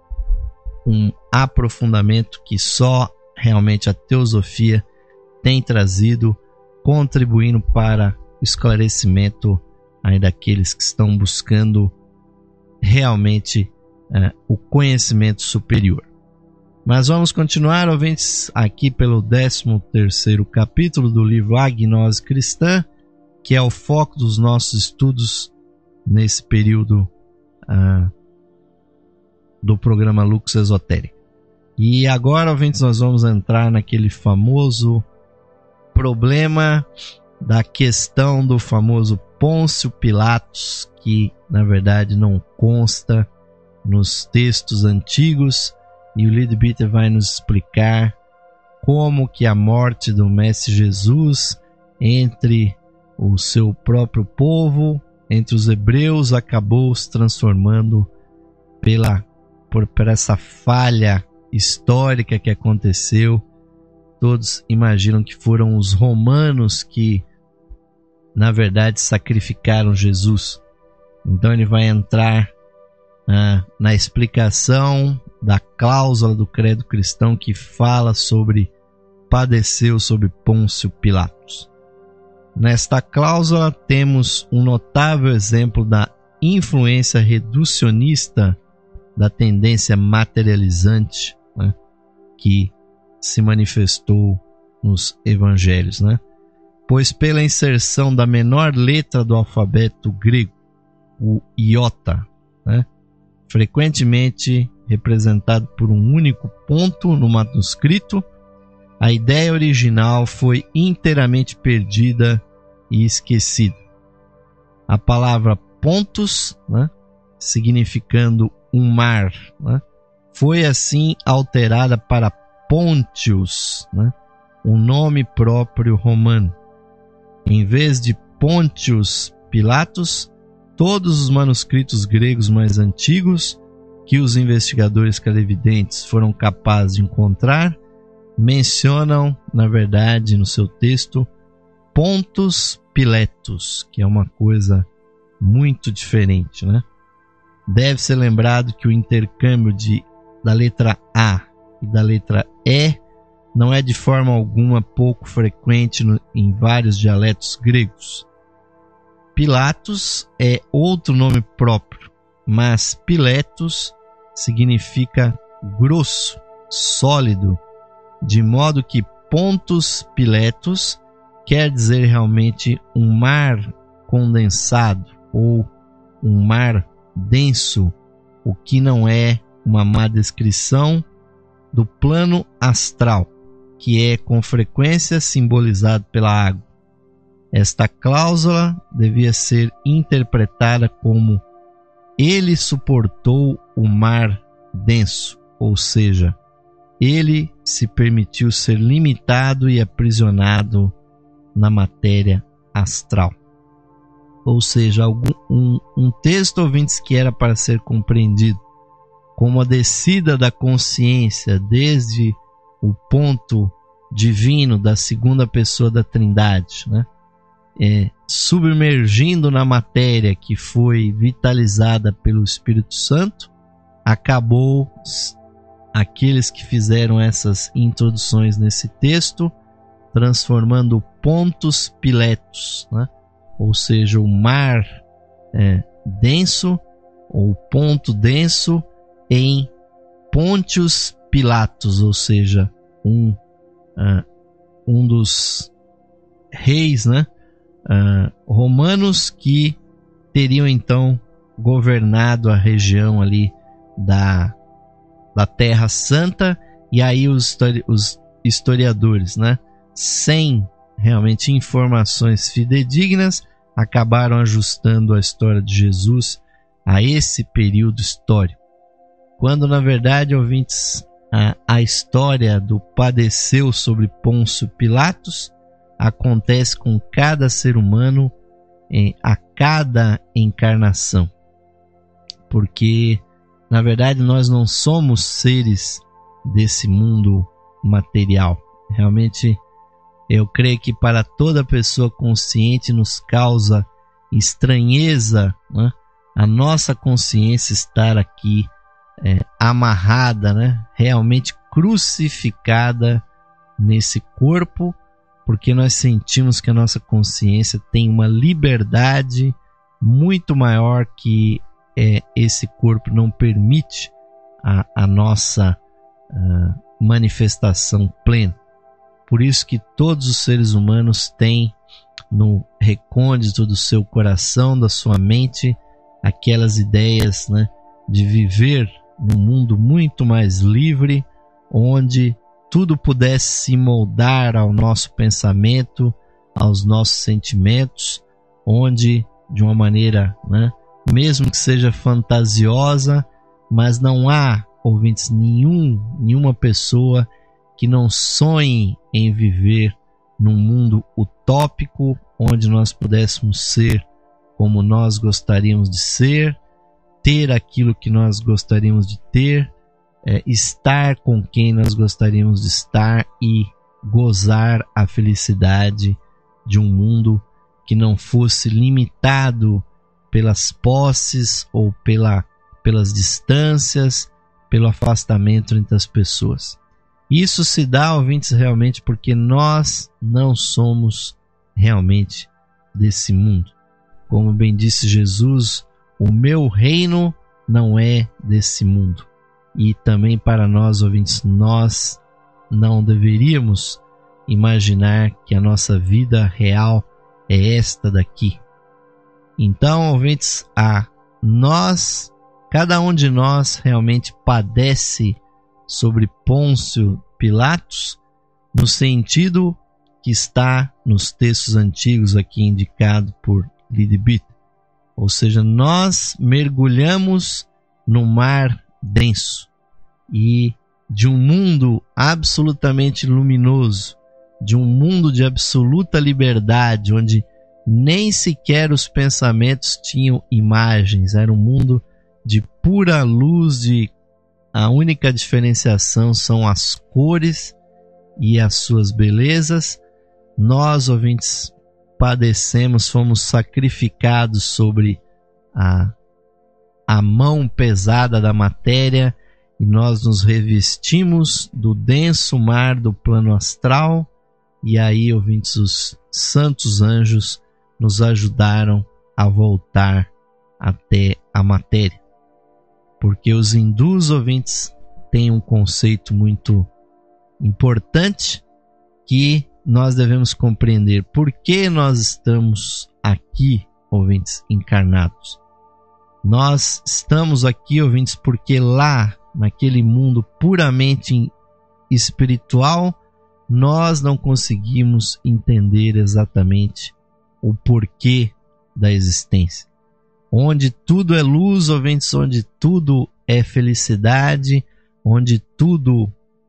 um aprofundamento que só realmente a teosofia tem trazido, contribuindo para o esclarecimento aí daqueles que estão buscando realmente é, o conhecimento superior. Mas vamos continuar, ouvintes, aqui pelo décimo terceiro capítulo do livro A Gnose Cristã, que é o foco dos nossos estudos nesse período uh, do programa Lux Esotérica. E agora, ouvintes, nós vamos entrar naquele famoso problema da questão do famoso Pôncio Pilatos, que na verdade não consta nos textos antigos, e o Leadbeater vai nos explicar como que a morte do Mestre Jesus entre o seu próprio povo, entre os hebreus, acabou se transformando pela, por, por essa falha histórica que aconteceu. Todos imaginam que foram os romanos que na verdade sacrificaram Jesus. Então ele vai entrar ah, na explicação da cláusula do credo cristão que fala sobre padeceu sob Pôncio Pilatos. Nesta cláusula temos um notável exemplo da influência reducionista da tendência materializante, né, que se manifestou nos evangelhos, né? Pois pela inserção da menor letra do alfabeto grego, o iota, né, frequentemente representado por um único ponto no manuscrito, a ideia original foi inteiramente perdida e esquecida. A palavra pontos, né, significando um mar, né, foi assim alterada para Pontius, né, um nome próprio romano. Em vez de Pontius Pilatos, todos os manuscritos gregos mais antigos que os investigadores clarividentes foram capazes de encontrar mencionam, na verdade, no seu texto, Pontus Pilatus, que é uma coisa muito diferente, né? Deve ser lembrado que o intercâmbio de da letra A e da letra E não é de forma alguma pouco frequente no, em vários dialetos gregos. Pilatos é outro nome próprio, mas piletos significa grosso, sólido, de modo que pontos piletos quer dizer realmente um mar condensado ou um mar denso, o que não é uma má descrição do plano astral, que é com frequência simbolizado pela água. Esta cláusula devia ser interpretada como ele suportou o mar denso, ou seja, ele se permitiu ser limitado e aprisionado na matéria astral. Ou seja, algum, um, um texto, ouvintes, que era para ser compreendido como a descida da consciência desde o ponto divino da segunda pessoa da Trindade, né? É, submergindo na matéria que foi vitalizada pelo Espírito Santo, acabou aqueles que fizeram essas introduções nesse texto transformando pontos piletos, né? Ou seja, o mar é, denso ou ponto denso em Pôntios Pilatos, ou seja, um, uh, um dos reis, né, uh, romanos que teriam então governado a região ali da, da Terra Santa. E aí os, histori- os historiadores, né, sem realmente informações fidedignas, acabaram ajustando a história de Jesus a esse período histórico, quando na verdade, ouvintes, a, a história do padeceu sobre Pôncio Pilatos acontece com cada ser humano em, a cada encarnação, porque na verdade nós não somos seres desse mundo material. Realmente eu creio que para toda pessoa consciente nos causa estranheza, né, a nossa consciência estar aqui é, amarrada, né, realmente crucificada nesse corpo, porque nós sentimos que a nossa consciência tem uma liberdade muito maior que é, esse corpo não permite a, a nossa a manifestação plena. Por isso que todos os seres humanos têm no recôndito do seu coração, da sua mente, aquelas ideias, né, de viver num mundo muito mais livre, onde tudo pudesse se moldar ao nosso pensamento, aos nossos sentimentos, onde de uma maneira, né, mesmo que seja fantasiosa, mas não há, ouvintes, nenhum, nenhuma pessoa que não sonhe em viver num mundo utópico, onde nós pudéssemos ser como nós gostaríamos de ser, ter aquilo que nós gostaríamos de ter, é, estar com quem nós gostaríamos de estar e gozar a felicidade de um mundo que não fosse limitado pelas posses ou pela, pelas distâncias, pelo afastamento entre as pessoas. Isso se dá, ouvintes, realmente porque nós não somos realmente desse mundo. Como bem disse Jesus, o meu reino não é desse mundo. E também para nós, ouvintes, nós não deveríamos imaginar que a nossa vida real é esta daqui. Então, ouvintes, a nós, cada um de nós realmente padece sobre Pôncio Pilatos, no sentido que está nos textos antigos aqui indicado por Lidbit. Ou seja, nós mergulhamos no mar denso e de um mundo absolutamente luminoso, de um mundo de absoluta liberdade, onde nem sequer os pensamentos tinham imagens, era um mundo de pura luz, de a única diferenciação são as cores e as suas belezas. Nós, ouvintes, padecemos, fomos sacrificados sobre a, a mão pesada da matéria e nós nos revestimos do denso mar do plano astral, e aí, ouvintes, os santos anjos nos ajudaram a voltar até a matéria. Porque os hindus, ouvintes, têm um conceito muito importante que nós devemos compreender. Por que nós estamos aqui, ouvintes, encarnados? Nós estamos aqui, ouvintes, porque lá, naquele mundo puramente espiritual, nós não conseguimos entender exatamente o porquê da existência. Onde tudo é luz, ouvintes, onde tudo é felicidade, onde tudo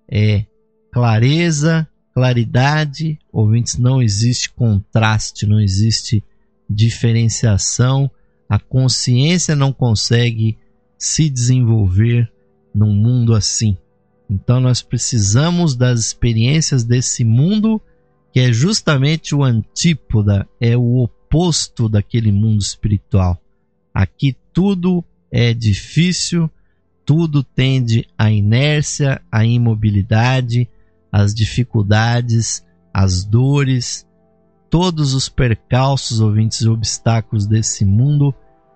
é clareza, claridade, ouvintes, não existe contraste, não existe diferenciação, a consciência não consegue se desenvolver num mundo assim. Então nós precisamos das experiências desse mundo, que é justamente o antípoda, é o oposto daquele mundo espiritual. Aqui tudo é difícil, tudo tende à inércia, à imobilidade, às dificuldades, às dores. Todos os percalços, ouvintes, e obstáculos desse mundo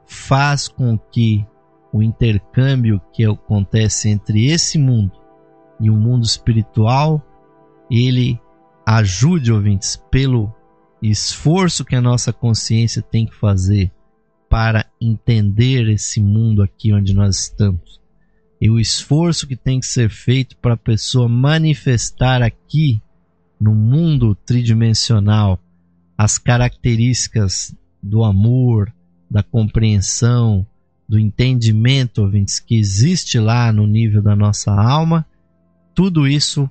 faz com que o intercâmbio que acontece entre esse mundo e o mundo espiritual, ele ajude, ouvintes, pelo esforço que a nossa consciência tem que fazer para entender esse mundo aqui onde nós estamos. E o esforço que tem que ser feito para a pessoa manifestar aqui no mundo tridimensional as características do amor, da compreensão, do entendimento, ouvintes, que existe lá no nível da nossa alma. Tudo isso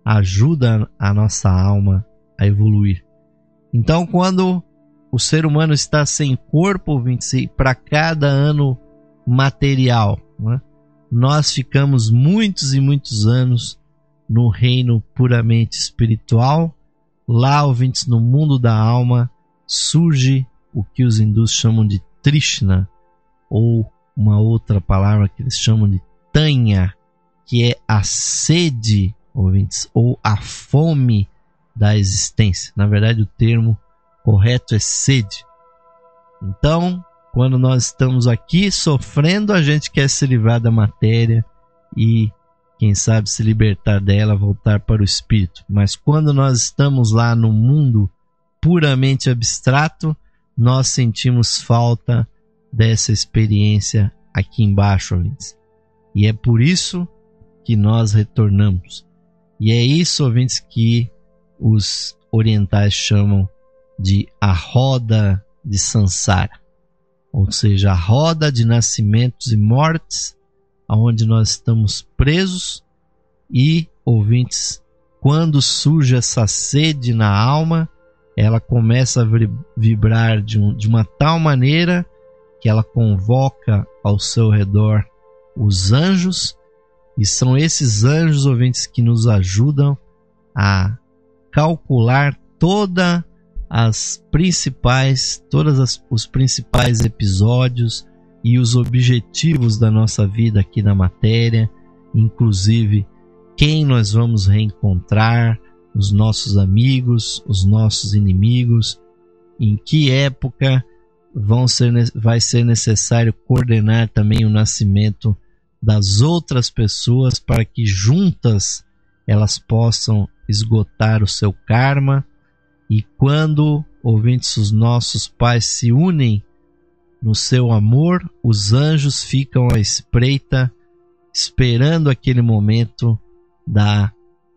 ajuda a nossa alma a evoluir. Então, quando o ser humano está sem corpo, ouvintes, e para cada ano material, né, nós ficamos muitos e muitos anos no reino puramente espiritual. Lá, ouvintes, no mundo da alma, surge o que os hindus chamam de Trishna, ou uma outra palavra que eles chamam de Tanya, que é a sede, ouvintes, ou a fome da existência. Na verdade, o termo correto é sede. Então, quando nós estamos aqui sofrendo, a gente quer se livrar da matéria e, quem sabe, se libertar dela, voltar para o espírito. Mas quando nós estamos lá no mundo puramente abstrato, nós sentimos falta dessa experiência aqui embaixo, ouvintes. E é por isso que nós retornamos. E é isso, ouvintes, que os orientais chamam de a roda de Sansara, ou seja, a roda de nascimentos e mortes, onde nós estamos presos. E, ouvintes, quando surge essa sede na alma, ela começa a vibrar de, um, de uma tal maneira que ela convoca ao seu redor os anjos, e são esses anjos, ouvintes, que nos ajudam a calcular toda as principais, todas as, os principais episódios e os objetivos da nossa vida aqui na matéria, inclusive quem nós vamos reencontrar, os nossos amigos, os nossos inimigos, em que época vão ser, vai ser necessário coordenar também o nascimento das outras pessoas para que juntas elas possam esgotar o seu karma. E quando, ouvintes, os nossos pais se unem no seu amor, os anjos ficam à espreita, esperando aquele momento da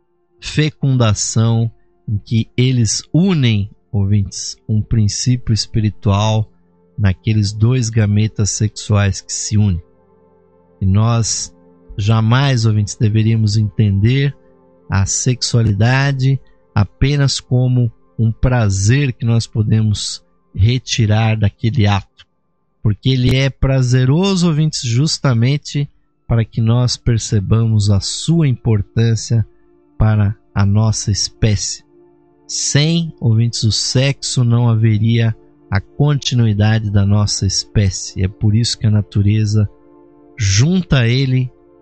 fecundação, em que eles unem, ouvintes, um princípio espiritual naqueles dois gametas sexuais que se unem. E nós jamais, ouvintes, deveríamos entender a sexualidade apenas como um prazer que nós podemos retirar daquele ato, porque ele é prazeroso, ouvintes, justamente para que nós percebamos a sua importância para a nossa espécie. Sem, ouvintes, o sexo não haveria a continuidade da nossa espécie. É por isso que a natureza junta a ele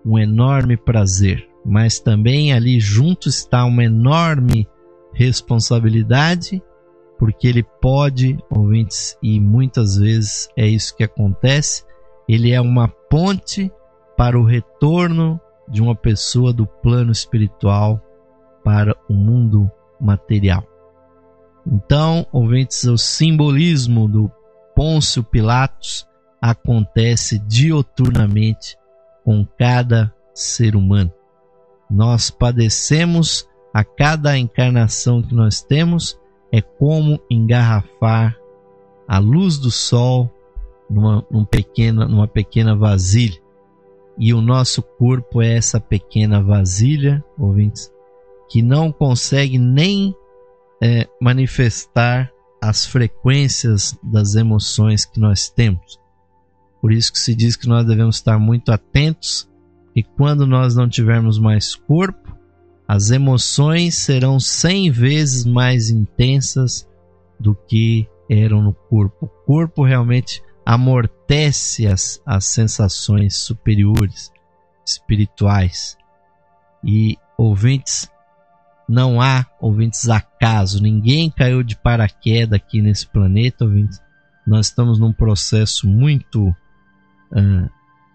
um enorme prazer, mas também ali junto está uma enorme responsabilidade, porque ele pode, ouvintes, e muitas vezes é isso que acontece, ele é uma ponte para o retorno de uma pessoa do plano espiritual para o mundo material. Então, ouvintes, o simbolismo do Pôncio Pilatos acontece dioturnamente com cada ser humano. Nós padecemos a cada encarnação que nós temos, é como engarrafar a luz do sol numa, numa, pequena, numa pequena vasilha. E o nosso corpo é essa pequena vasilha, ouvintes, que não consegue nem é, manifestar as frequências das emoções que nós temos. Por isso que se diz que nós devemos estar muito atentos, e quando nós não tivermos mais corpo, as emoções serão cem vezes mais intensas do que eram no corpo. O corpo realmente amortece as, as sensações superiores, espirituais. E, ouvintes, não há, ouvintes, acaso. Ninguém caiu de paraquedas aqui nesse planeta, ouvintes. Nós estamos num processo muito uh,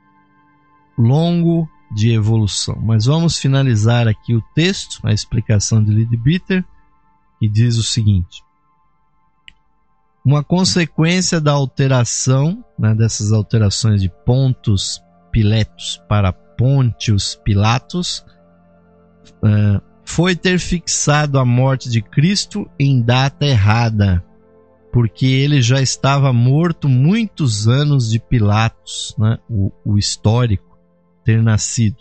longo de evolução. Mas vamos finalizar aqui o texto, a explicação de Leadbeater, que diz o seguinte: uma consequência da alteração, né, dessas alterações de Pontos Pilatos para Pôntios Pilatos, uh, foi ter fixado a morte de Cristo em data errada, porque ele já estava morto muitos anos de Pilatos, né, o, o histórico, ter nascido.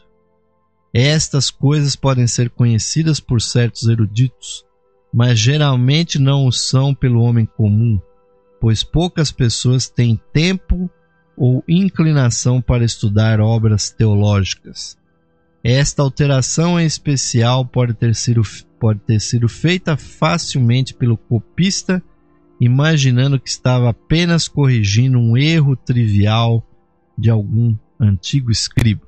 Estas coisas podem ser conhecidas por certos eruditos, mas geralmente não o são pelo homem comum, pois poucas pessoas têm tempo ou inclinação para estudar obras teológicas. Esta alteração em especial pode ter sido, pode ter sido feita facilmente pelo copista, imaginando que estava apenas corrigindo um erro trivial de algum antigo escriba.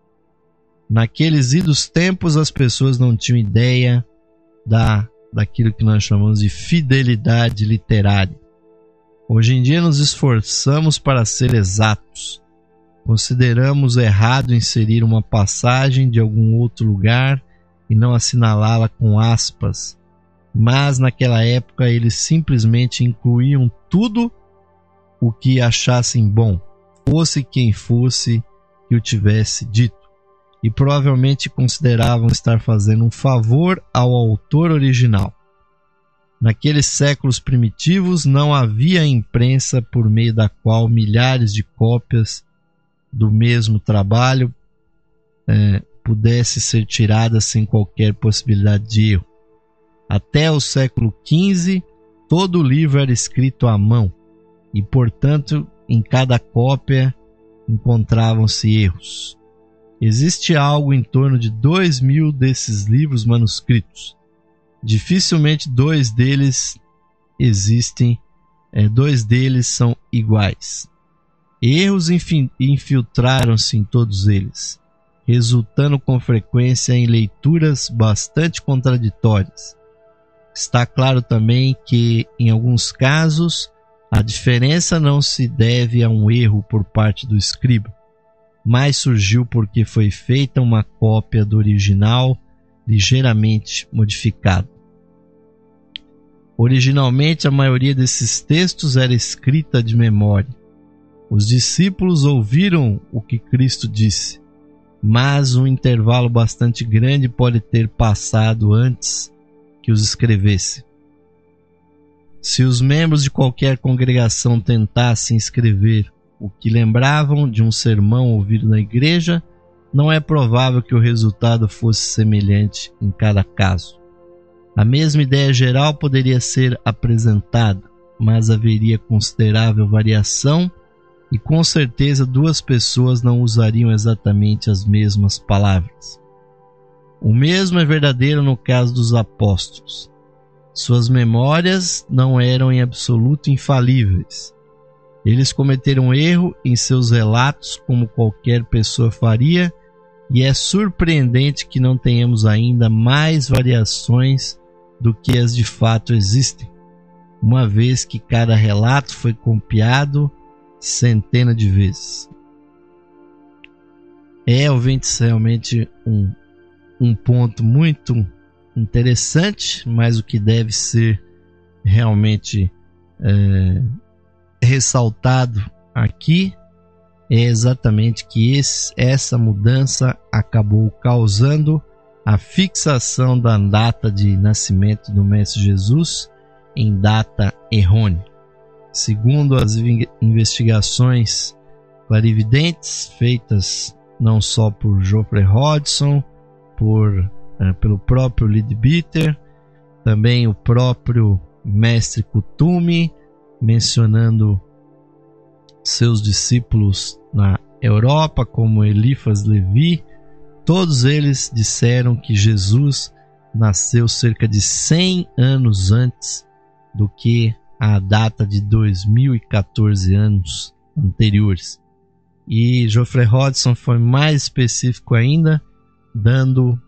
Naqueles idos tempos, as pessoas não tinham ideia da, daquilo que nós chamamos de fidelidade literária. Hoje em dia nos esforçamos para ser exatos. Consideramos errado inserir uma passagem de algum outro lugar e não assinalá-la com aspas. Mas naquela época eles simplesmente incluíam tudo o que achassem bom, fosse quem fosse que o tivesse dito. E provavelmente consideravam estar fazendo um favor ao autor original. Naqueles séculos primitivos não havia imprensa por meio da qual milhares de cópias do mesmo trabalho é, pudesse ser tiradas sem qualquer possibilidade de erro. Até o século quinze, todo o livro era escrito à mão e, portanto, em cada cópia encontravam-se erros. Existe algo em torno de dois mil desses livros manuscritos. Dificilmente dois deles existem, é, dois deles são iguais. Erros infiltraram-se em todos eles, resultando com frequência em leituras bastante contraditórias. Está claro também que, em alguns casos, a diferença não se deve a um erro por parte do escriba, mas surgiu porque foi feita uma cópia do original ligeiramente modificada. Originalmente, a maioria desses textos era escrita de memória. Os discípulos ouviram o que Cristo disse, mas um intervalo bastante grande pode ter passado antes que os escrevesse. Se os membros de qualquer congregação tentassem escrever o que lembravam de um sermão ouvido na igreja, não é provável que o resultado fosse semelhante em cada caso. A mesma ideia geral poderia ser apresentada, mas haveria considerável variação e com certeza duas pessoas não usariam exatamente as mesmas palavras. O mesmo é verdadeiro no caso dos apóstolos. Suas memórias não eram em absoluto infalíveis. Eles cometeram erro em seus relatos, como qualquer pessoa faria, e é surpreendente que não tenhamos ainda mais variações do que as de fato existem, uma vez que cada relato foi copiado centenas de vezes. É, ouvintes, realmente um, um ponto muito interessante, mas o que deve ser realmente é, ressaltado aqui é exatamente que esse, essa mudança acabou causando a fixação da data de nascimento do Mestre Jesus em data errônea. Segundo as investigações clarividentes feitas não só por Geoffrey Hodgson, por, é, pelo próprio Leadbeater, também o próprio Mestre Kuthumi, mencionando seus discípulos na Europa, como Eliphas Levi, todos eles disseram que Jesus nasceu cerca de cem anos antes do que a data de dois mil e quatorze anos anteriores. E Geoffrey Hodgson foi mais específico ainda, dando,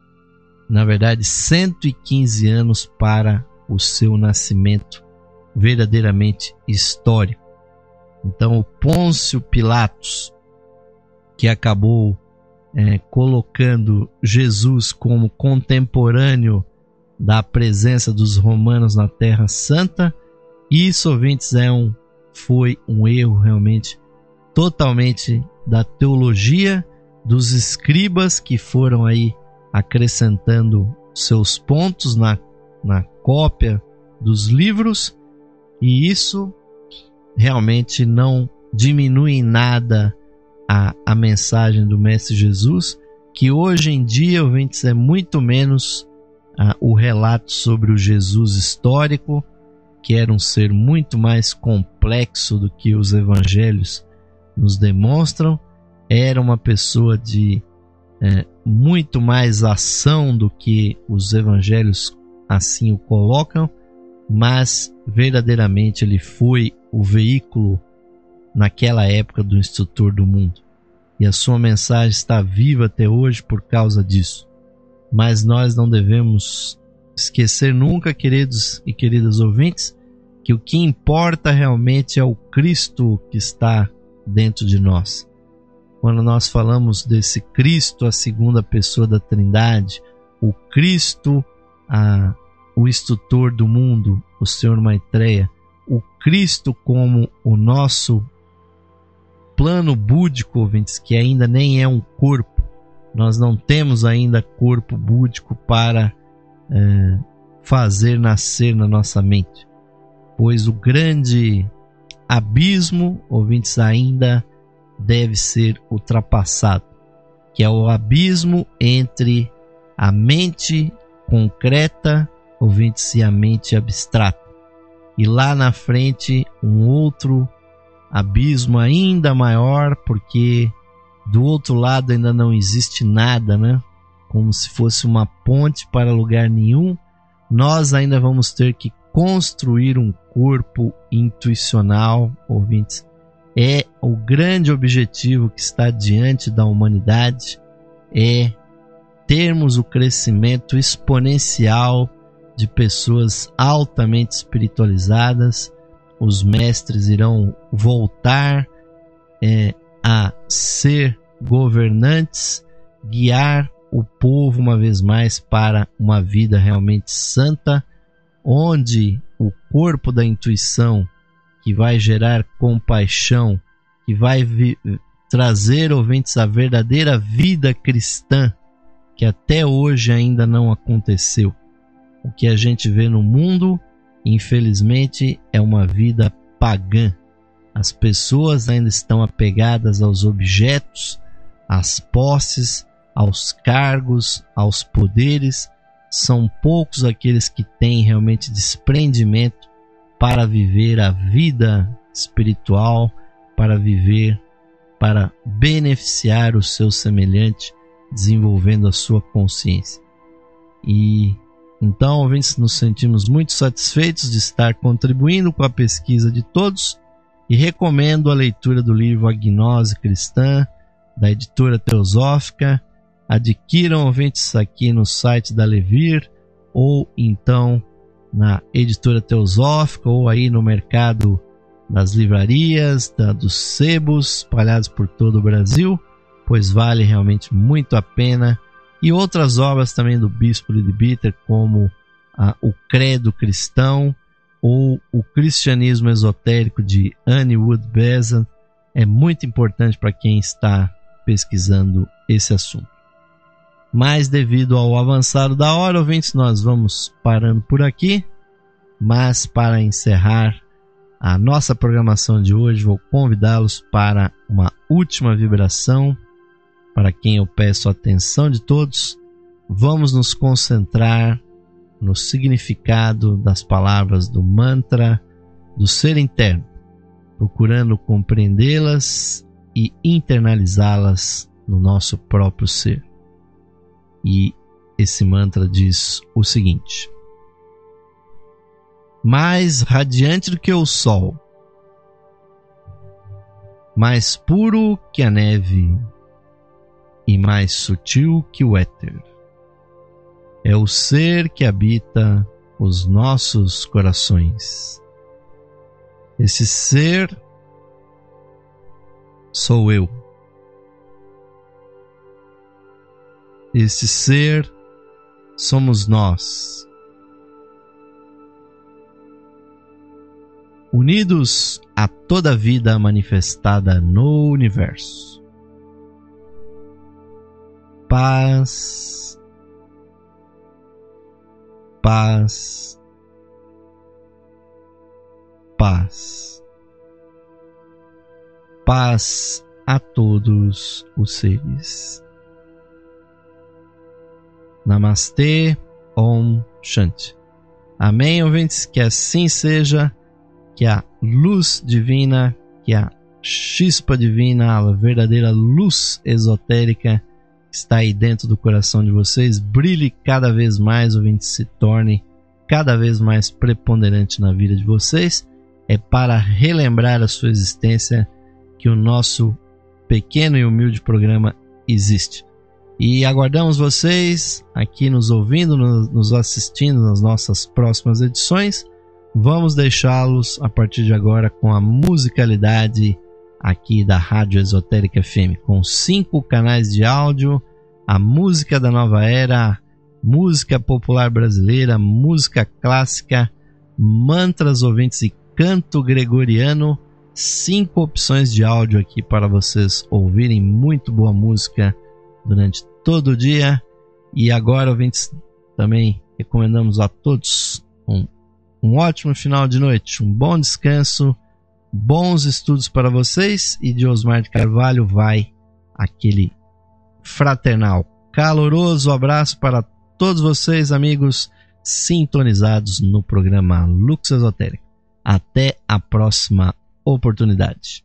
na verdade, cento e quinze anos para o seu nascimento verdadeiramente histórico. Então, o Pôncio Pilatos, que acabou é, colocando Jesus como contemporâneo da presença dos romanos na Terra Santa, isso, ouvintes, é um, foi um erro realmente totalmente da teologia dos escribas que foram aí acrescentando seus pontos na, na cópia dos livros, e isso realmente não diminui em nada a, a mensagem do Mestre Jesus, que hoje em dia, ouvintes, é muito menos ah, o relato sobre o Jesus histórico, que era um ser muito mais complexo do que os evangelhos nos demonstram. Era uma pessoa de é, muito mais ação do que os evangelhos assim o colocam, mas verdadeiramente ele foi o veículo naquela época do instrutor do mundo, e a sua mensagem está viva até hoje por causa disso. Mas nós não devemos esquecer nunca, queridos e queridas ouvintes, que o que importa realmente é o Cristo que está dentro de nós. Quando nós falamos desse Cristo, a segunda pessoa da Trindade, o Cristo, a, o instrutor do mundo, o Senhor Maitreya, o Cristo como o nosso plano búdico, ouvintes, que ainda nem é um corpo. Nós não temos ainda corpo búdico para é, fazer nascer na nossa mente, pois o grande abismo, ouvintes, ainda deve ser ultrapassado, que é o abismo entre a mente concreta, ouvintes, e a mente abstrata. E lá na frente um outro abismo ainda maior, porque do outro lado ainda não existe nada, né? Como se fosse uma ponte para lugar nenhum. Nós ainda vamos ter que construir um corpo intuicional, ouvintes. É o grande objetivo que está diante da humanidade, é termos o crescimento exponencial de pessoas altamente espiritualizadas. Os mestres irão voltar é, a ser governantes, guiar o povo uma vez mais para uma vida realmente santa, onde o corpo da intuição, que vai gerar compaixão, que vai vi- trazer, ouvintes, a verdadeira vida cristã, que até hoje ainda não aconteceu. O que a gente vê no mundo, infelizmente, é uma vida pagã. As pessoas ainda estão apegadas aos objetos, às posses, aos cargos, aos poderes. São poucos aqueles que têm realmente desprendimento para viver a vida espiritual, para viver, para beneficiar o seu semelhante, desenvolvendo a sua consciência. E então, ouvintes, nos sentimos muito satisfeitos de estar contribuindo com a pesquisa de todos, e recomendo a leitura do livro A Gnose Cristã, da editora Teosófica, Adquiram, ouvintes, aqui no site da Levir, ou então na Editora Teosófica, ou aí no mercado das livrarias, da, dos sebos espalhados por todo o Brasil, pois vale realmente muito a pena. E outras obras também do Bispo Leadbeater, como a, o Credo Cristão ou o Cristianismo Esotérico de Annie Wood Besant, é muito importante para quem está pesquisando esse assunto. Mas devido ao avançado da hora, ouvintes, nós vamos parando por aqui. Mas para encerrar a nossa programação de hoje, vou convidá-los para uma última vibração, para quem eu peço a atenção de todos. Vamos nos concentrar no significado das palavras do mantra do ser interno, procurando compreendê-las e internalizá-las no nosso próprio ser. E esse mantra diz o seguinte: mais radiante do que o sol, mais puro que a neve e mais sutil que o éter, é o ser que habita os nossos corações. Esse ser sou eu. Esse ser somos nós. Unidos a toda a vida manifestada no universo. Paz, paz, paz. Paz a todos os seres. Namastê, Om Shanti. Amém, ouvintes? Que assim seja, que a luz divina, que a chispa divina, a verdadeira luz esotérica que está aí dentro do coração de vocês, brilhe cada vez mais, ouvintes, se torne cada vez mais preponderante na vida de vocês. É para relembrar a sua existência que o nosso pequeno e humilde programa existe. E aguardamos vocês aqui nos ouvindo, nos assistindo nas nossas próximas edições. Vamos deixá-los a partir de agora com a musicalidade aqui da Rádio Esotérica F M, com cinco canais de áudio, a música da nova era, música popular brasileira, música clássica, mantras, ouvintes, e canto gregoriano. Cinco opções de áudio aqui para vocês ouvirem muito boa música durante todo o dia. E agora, ouvintes, também recomendamos a todos um, um ótimo final de noite, um bom descanso, bons estudos para vocês. E de Osmar de Carvalho vai aquele fraternal, caloroso abraço para todos vocês, amigos sintonizados no programa Lux Esotérica. Até a próxima oportunidade.